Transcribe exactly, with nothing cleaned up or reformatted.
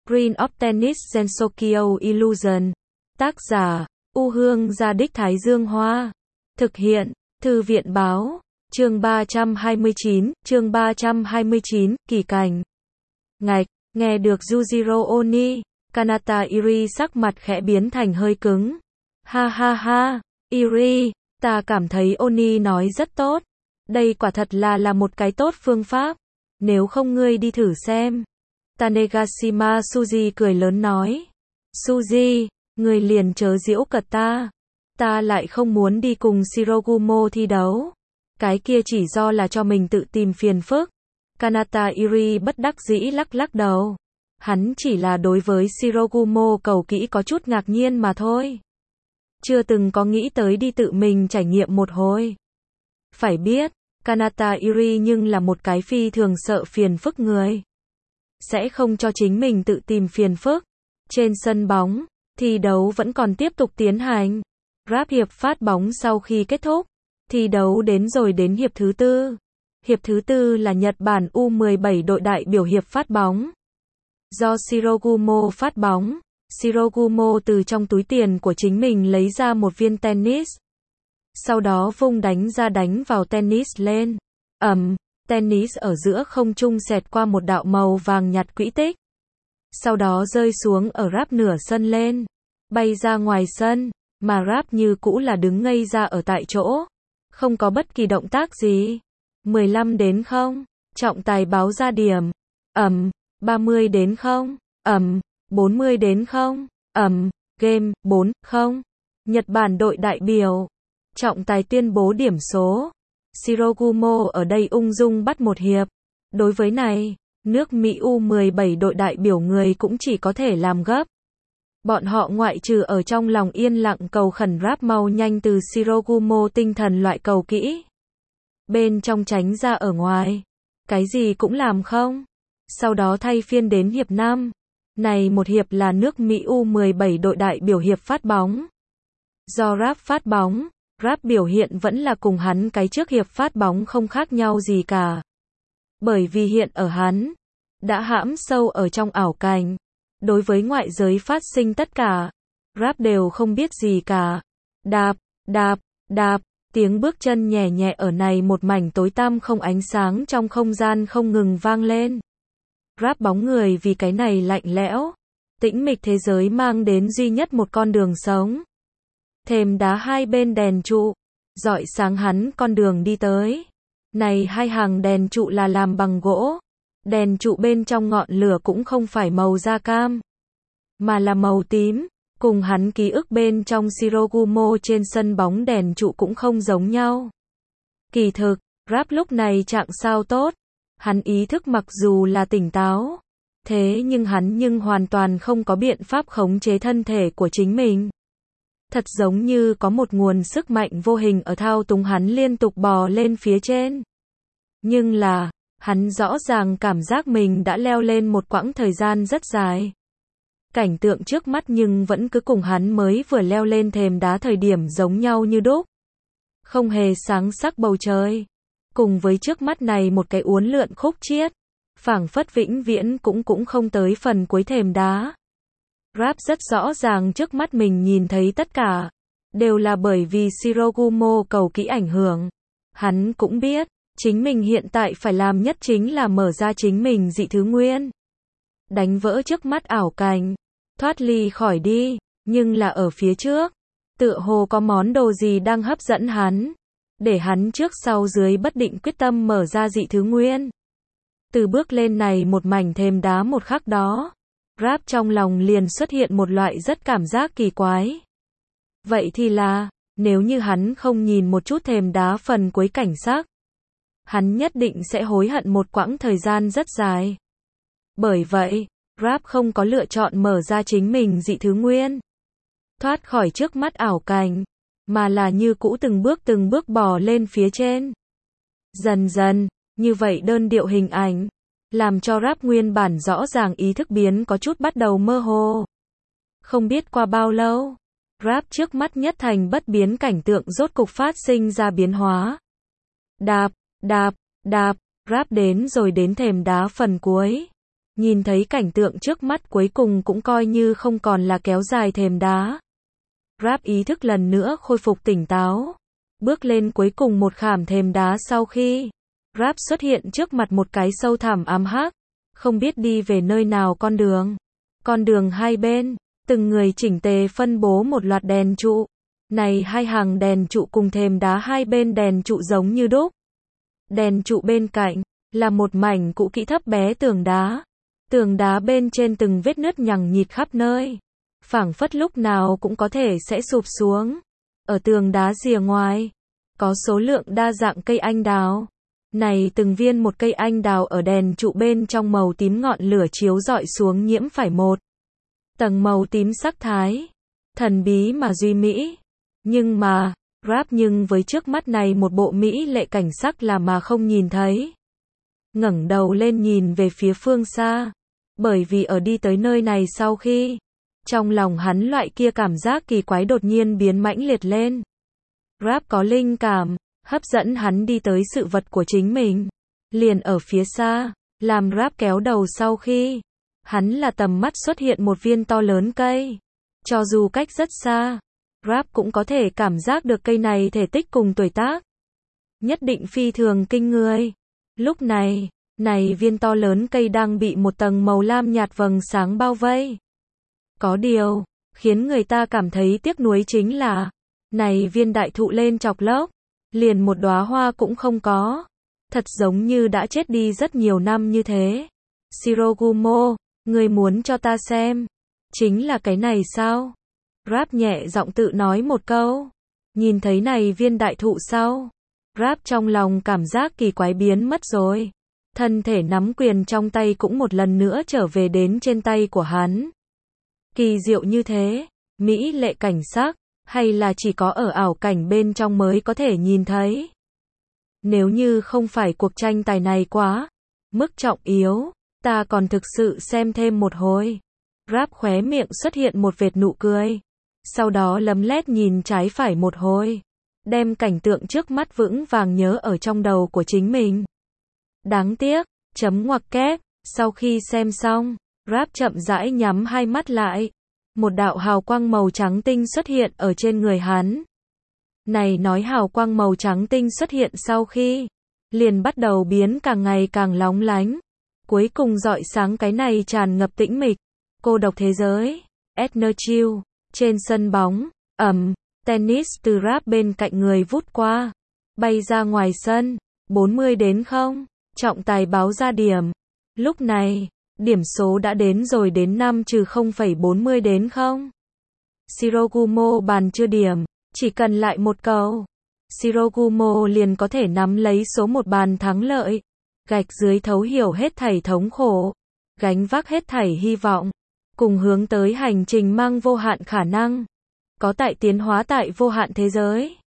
Green of Tennis Sensokyo Illusion. Tác giả, U Hương Gia Đích Thái Dương Hoa. Thực hiện, Thư viện Báo. Chương ba trăm hai mươi chín, chương ba trăm hai mươi chín, kỳ cảnh. Ngạch, nghe được Yujiro Oni, Kanata Iri sắc mặt khẽ biến thành hơi cứng. Ha ha ha, Iri, ta cảm thấy Oni nói rất tốt. Đây quả thật là là một cái tốt phương pháp. Nếu không ngươi đi thử xem. Tanegashima Suji cười lớn nói. Suji, ngươi liền chớ giễu cợt ta. Ta lại không muốn đi cùng Shirogumo thi đấu. Cái kia chỉ do là cho mình tự tìm phiền phức. Kanata Iri bất đắc dĩ lắc lắc đầu. Hắn chỉ là đối với Shirogumo cầu kỹ có chút ngạc nhiên mà thôi. Chưa từng có nghĩ tới đi tự mình trải nghiệm một hồi. Phải biết, Kanata Iri nhưng là một cái phi thường sợ phiền phức người. Sẽ không cho chính mình tự tìm phiền phức. Trên sân bóng, thi đấu vẫn còn tiếp tục tiến hành. Rap hiệp phát bóng sau khi kết thúc. Thi đấu đến rồi đến hiệp thứ tư. Hiệp thứ tư là Nhật Bản U mười bảy đội đại biểu hiệp phát bóng. Do Shirogumo phát bóng, Shirogumo từ trong túi tiền của chính mình lấy ra một viên tennis. Sau đó vung đánh ra đánh vào tennis lên. Ầm, tennis ở giữa không trung xẹt qua một đạo màu vàng nhạt quỹ tích. Sau đó rơi xuống ở Rap nửa sân lên. Bay ra ngoài sân, mà Rap như cũ là đứng ngây ra ở tại chỗ. Không có bất kỳ động tác gì. mười lăm đến không. Trọng tài báo ra điểm. Ầm, ba mươi đến không. Ầm, bốn mươi đến không. Ầm, game, bốn không. Nhật Bản đội đại biểu. Trọng tài tuyên bố điểm số. Shirogumo ở đây ung dung bắt một hiệp. Đối với này, nước Mỹ U mười bảy đội đại biểu người cũng chỉ có thể làm gấp. Bọn họ ngoại trừ ở trong lòng yên lặng cầu khẩn Rap mau nhanh từ Shirogumo tinh thần loại cầu kỹ. Bên trong tránh ra ở ngoài. Cái gì cũng làm không. Sau đó thay phiên đến hiệp năm. Này một hiệp là nước Mỹ U mười bảy đội đại biểu hiệp phát bóng. Do Rap phát bóng, Rap biểu hiện vẫn là cùng hắn cái trước hiệp phát bóng không khác nhau gì cả. Bởi vì hiện ở hắn đã hãm sâu ở trong ảo cảnh. Đối với ngoại giới phát sinh tất cả, Rap đều không biết gì cả. Đạp, đạp, đạp, tiếng bước chân nhẹ nhẹ ở này một mảnh tối tăm không ánh sáng trong không gian không ngừng vang lên. Rap bóng người vì cái này lạnh lẽo, tĩnh mịch thế giới mang đến duy nhất một con đường sống. Thềm đá hai bên đèn trụ, rọi sáng hắn con đường đi tới. Này hai hàng đèn trụ là làm bằng gỗ. Đèn trụ bên trong ngọn lửa cũng không phải màu da cam, mà là màu tím. Cùng hắn ký ức bên trong Shirogumo trên sân bóng đèn trụ cũng không giống nhau. Kỳ thực, Rap lúc này trạng sao tốt. Hắn ý thức mặc dù là tỉnh táo. Thế nhưng hắn nhưng hoàn toàn không có biện pháp khống chế thân thể của chính mình. Thật giống như có một nguồn sức mạnh vô hình ở thao túng hắn liên tục bò lên phía trên. Nhưng là, hắn rõ ràng cảm giác mình đã leo lên một quãng thời gian rất dài. Cảnh tượng trước mắt nhưng vẫn cứ cùng hắn mới vừa leo lên thềm đá thời điểm giống nhau như đúc. Không hề sáng sắc bầu trời. Cùng với trước mắt này một cái uốn lượn khúc chiết. Phảng phất vĩnh viễn cũng cũng không tới phần cuối thềm đá. Rap rất rõ ràng trước mắt mình nhìn thấy tất cả. Đều là bởi vì Shirogumo cầu kỹ ảnh hưởng. Hắn cũng biết. Chính mình hiện tại phải làm nhất chính là mở ra chính mình dị thứ nguyên. Đánh vỡ trước mắt ảo cảnh. Thoát ly khỏi đi. Nhưng là ở phía trước. Tựa hồ có món đồ gì đang hấp dẫn hắn. Để hắn trước sau dưới bất định quyết tâm mở ra dị thứ nguyên. Từ bước lên này một mảnh thềm đá một khắc đó. Rap trong lòng liền xuất hiện một loại rất cảm giác kỳ quái. Vậy thì là, nếu như hắn không nhìn một chút thềm đá phần cuối cảnh sắc. Hắn nhất định sẽ hối hận một quãng thời gian rất dài. Bởi vậy, Rap không có lựa chọn mở ra chính mình dị thứ nguyên. Thoát khỏi trước mắt ảo cảnh. Mà là như cũ từng bước từng bước bò lên phía trên. Dần dần, như vậy đơn điệu hình ảnh. Làm cho Rap nguyên bản rõ ràng ý thức biến có chút bắt đầu mơ hồ. Không biết qua bao lâu. Rap trước mắt nhất thành bất biến cảnh tượng rốt cục phát sinh ra biến hóa. Đạp, đạp, đạp, Rap đến rồi đến thềm đá phần cuối. Nhìn thấy cảnh tượng trước mắt cuối cùng cũng coi như không còn là kéo dài thềm đá. Rap ý thức lần nữa khôi phục tỉnh táo. Bước lên cuối cùng một khảm thềm đá sau khi Rap xuất hiện trước mặt một cái sâu thẳm ám hắc. Không biết đi về nơi nào con đường. Con đường hai bên, từng người chỉnh tề phân bố một loạt đèn trụ. Này hai hàng đèn trụ cùng thềm đá hai bên đèn trụ giống như đúc. Đèn trụ bên cạnh là một mảnh cũ kỹ thấp bé tường đá. Tường đá bên trên từng vết nứt nhằng nhịt khắp nơi. Phảng phất lúc nào cũng có thể sẽ sụp xuống. Ở tường đá rìa ngoài, có số lượng đa dạng cây anh đào. Này từng viên một cây anh đào ở đèn trụ bên trong màu tím ngọn lửa chiếu rọi xuống nhiễm phải một tầng màu tím sắc thái. Thần bí mà duy mỹ. Nhưng mà, Rap nhưng với trước mắt này một bộ mỹ lệ cảnh sắc là mà không nhìn thấy. Ngẩng đầu lên nhìn về phía phương xa. Bởi vì ở đi tới nơi này sau khi, trong lòng hắn loại kia cảm giác kỳ quái đột nhiên biến mãnh liệt lên. Rap có linh cảm, hấp dẫn hắn đi tới sự vật của chính mình. Liền ở phía xa, làm Rap kéo đầu sau khi, hắn là tầm mắt xuất hiện một viên to lớn cây. Cho dù cách rất xa, Rap cũng có thể cảm giác được cây này thể tích cùng tuổi tác. Nhất định phi thường kinh người. Lúc này, này viên to lớn cây đang bị một tầng màu lam nhạt vầng sáng bao vây. Có điều, khiến người ta cảm thấy tiếc nuối chính là, này viên đại thụ lên chọc lốc, liền một đóa hoa cũng không có. Thật giống như đã chết đi rất nhiều năm như thế. Shirogumo, người muốn cho ta xem, chính là cái này sao? Rap nhẹ giọng tự nói một câu. Nhìn thấy này viên đại thụ sau, Rap trong lòng cảm giác kỳ quái biến mất rồi. Thân thể nắm quyền trong tay cũng một lần nữa trở về đến trên tay của hắn. Kỳ diệu như thế, mỹ lệ cảnh sắc, hay là chỉ có ở ảo cảnh bên trong mới có thể nhìn thấy. Nếu như không phải cuộc tranh tài này quá mức trọng yếu, ta còn thực sự xem thêm một hồi. Rap khóe miệng xuất hiện một vệt nụ cười. Sau đó lấm lét nhìn trái phải một hồi. Đem cảnh tượng trước mắt vững vàng nhớ ở trong đầu của chính mình. Đáng tiếc, chấm ngoặc kép, sau khi xem xong, Rap chậm rãi nhắm hai mắt lại. Một đạo hào quang màu trắng tinh xuất hiện ở trên người hắn. Này nói hào quang màu trắng tinh xuất hiện sau khi, liền bắt đầu biến càng ngày càng lóng lánh. Cuối cùng rọi sáng cái này tràn ngập tĩnh mịch, cô độc thế giới. Etherchill, trên sân bóng, ầm, tennis từ Rap bên cạnh người vút qua, bay ra ngoài sân, bốn mươi đến không, trọng tài báo ra điểm. Lúc này, điểm số đã đến rồi đến năm trừ không phẩy bốn mươi đến không. Shirogumo bàn chưa điểm, chỉ cần lại một cầu, Shirogumo liền có thể nắm lấy số một bàn thắng lợi. Gạch dưới thấu hiểu hết thảy thống khổ, gánh vác hết thảy hy vọng, cùng hướng tới hành trình mang vô hạn khả năng, có tại tiến hóa tại vô hạn thế giới.